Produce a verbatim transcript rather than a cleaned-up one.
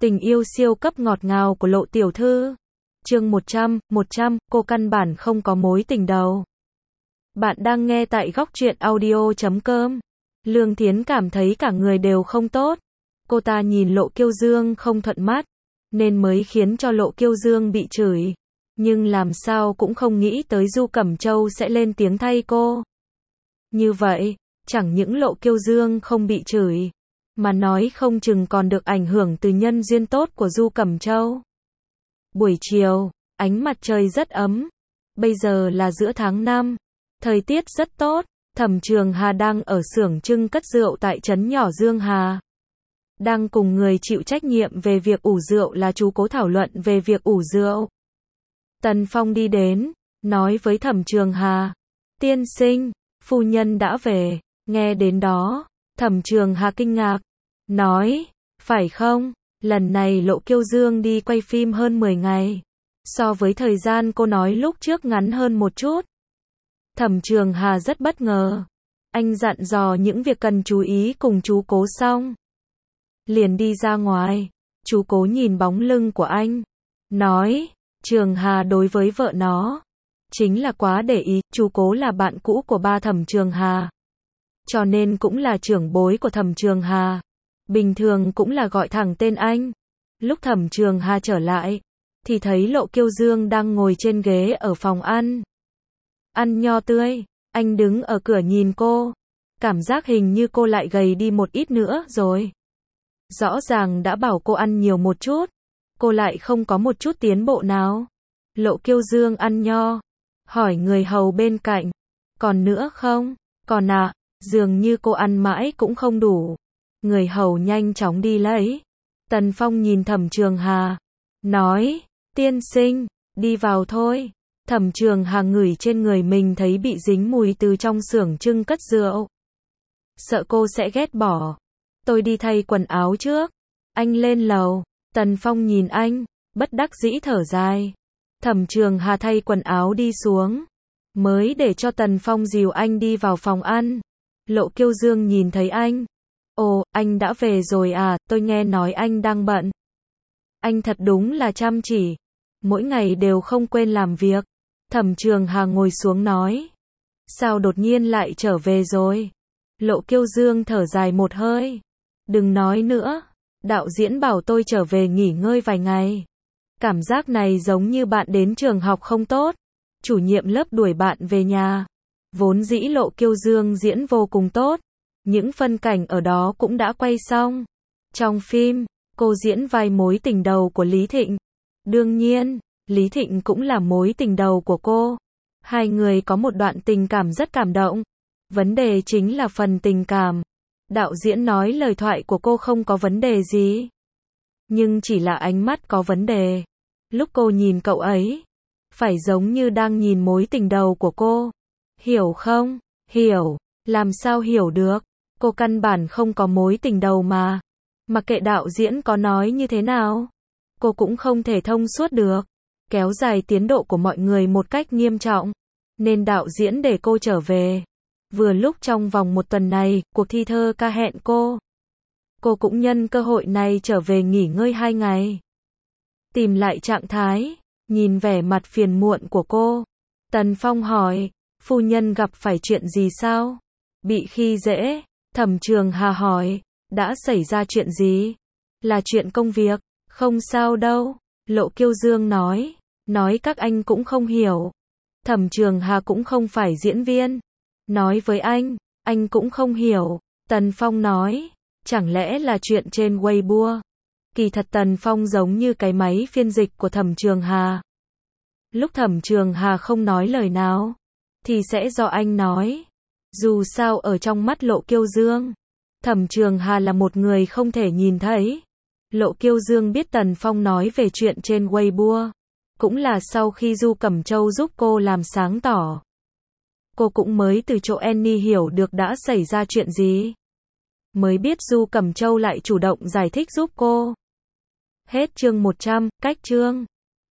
Tình yêu siêu cấp ngọt ngào của Lộ tiểu thư. Chương một trăm, một trăm, cô căn bản không có mối tình đầu. Bạn đang nghe tại góc truyện audio chấm com. Lương Thiến cảm thấy cả người đều không tốt. Cô ta nhìn Lộ Kiêu Dương không thuận mắt, nên mới khiến cho Lộ Kiêu Dương bị chửi. Nhưng làm sao cũng không nghĩ tới Du Cẩm Châu sẽ lên tiếng thay cô. Như vậy, chẳng những Lộ Kiêu Dương không bị chửi, mà nói không chừng còn được ảnh hưởng từ nhân duyên tốt của Du Cẩm Châu. Buổi chiều, ánh mặt trời rất ấm. Bây giờ là giữa tháng năm, thời tiết rất tốt. Thẩm Trường Hà đang ở xưởng trưng cất rượu tại trấn nhỏ Dương Hà. Đang cùng người chịu trách nhiệm về việc ủ rượu là chú Cố thảo luận về việc ủ rượu. Tần Phong đi đến, nói với Thẩm Trường Hà: "Tiên sinh, phu nhân đã về." Nghe đến đó, Thẩm Trường Hà kinh ngạc, nói: "Phải không? Lần này Lộ Kiêu Dương đi quay phim hơn mười ngày. So với thời gian cô nói lúc trước ngắn hơn một chút." Thẩm Trường Hà rất bất ngờ. Anh dặn dò những việc cần chú ý cùng chú Cố xong, liền đi ra ngoài. Chú Cố nhìn bóng lưng của anh, nói: "Trường Hà đối với vợ nó chính là quá để ý." Chú Cố là bạn cũ của ba Thẩm Trường Hà, cho nên cũng là trưởng bối của Thẩm Trường Hà. Bình thường cũng là gọi thẳng tên anh. Lúc Thẩm Trường Hà trở lại, thì thấy Lộ Kiêu Dương đang ngồi trên ghế ở phòng ăn. Ăn nho tươi. Anh đứng ở cửa nhìn cô. Cảm giác hình như cô lại gầy đi một ít nữa rồi. Rõ ràng đã bảo cô ăn nhiều một chút, cô lại không có một chút tiến bộ nào. Lộ Kiêu Dương ăn nho, hỏi người hầu bên cạnh: "Còn nữa không?" "Còn ạ." Dường như cô ăn mãi cũng không đủ. Người hầu nhanh chóng đi lấy. Tần Phong nhìn Thẩm Trường Hà, nói: "Tiên sinh, đi vào thôi." Thẩm Trường Hà ngửi trên người mình thấy bị dính mùi từ trong xưởng trưng cất rượu. Sợ cô sẽ ghét bỏ. "Tôi đi thay quần áo trước." Anh lên lầu. Tần Phong nhìn anh, bất đắc dĩ thở dài. Thẩm Trường Hà thay quần áo đi xuống, mới để cho Tần Phong dìu anh đi vào phòng ăn. Lộ Kiêu Dương nhìn thấy anh. "Ồ, anh đã về rồi à, tôi nghe nói anh đang bận." Anh thật đúng là chăm chỉ, mỗi ngày đều không quên làm việc. Thẩm Trường Hà ngồi xuống nói: "Sao đột nhiên lại trở về rồi?" Lộ Kiêu Dương thở dài một hơi. "Đừng nói nữa, đạo diễn bảo tôi trở về nghỉ ngơi vài ngày. Cảm giác này giống như bạn đến trường học không tốt, chủ nhiệm lớp đuổi bạn về nhà." Vốn dĩ Lộ Kiêu Dương diễn vô cùng tốt, những phân cảnh ở đó cũng đã quay xong. Trong phim, cô diễn vai mối tình đầu của Lý Thịnh. Đương nhiên, Lý Thịnh cũng là mối tình đầu của cô. Hai người có một đoạn tình cảm rất cảm động. Vấn đề chính là phần tình cảm. Đạo diễn nói lời thoại của cô không có vấn đề gì, nhưng chỉ là ánh mắt có vấn đề. Lúc cô nhìn cậu ấy, phải giống như đang nhìn mối tình đầu của cô. Hiểu không? Hiểu. Làm sao hiểu được? Cô căn bản không có mối tình đầu mà. Mặc kệ đạo diễn có nói như thế nào, cô cũng không thể thông suốt được. Kéo dài tiến độ của mọi người một cách nghiêm trọng, nên đạo diễn để cô trở về. Vừa lúc trong vòng một tuần này, cuộc thi thơ ca hẹn cô. Cô cũng nhân cơ hội này trở về nghỉ ngơi hai ngày, tìm lại trạng thái. Nhìn vẻ mặt phiền muộn của cô, Tần Phong hỏi: "Phu nhân gặp phải chuyện gì sao? Bị khi dễ?" Thẩm Trường Hà hỏi: "Đã xảy ra chuyện gì?" "Là chuyện công việc, không sao đâu." Lộ Kiêu Dương nói. Nói các anh cũng không hiểu. Thẩm Trường Hà cũng không phải diễn viên. Nói với anh, anh cũng không hiểu. Tần Phong nói: "Chẳng lẽ là chuyện trên Weibo?" Kỳ thật Tần Phong giống như cái máy phiên dịch của Thẩm Trường Hà. Lúc Thẩm Trường Hà không nói lời nào, thì sẽ do anh nói. Dù sao ở trong mắt Lộ Kiêu Dương, Thẩm Trường Hà là một người không thể nhìn thấy. Lộ Kiêu Dương biết Tần Phong nói về chuyện trên Weibo, cũng là sau khi Du Cẩm Châu giúp cô làm sáng tỏ. Cô cũng mới từ chỗ Annie hiểu được đã xảy ra chuyện gì, mới biết Du Cẩm Châu lại chủ động giải thích giúp cô. Hết chương một trăm, cách chương.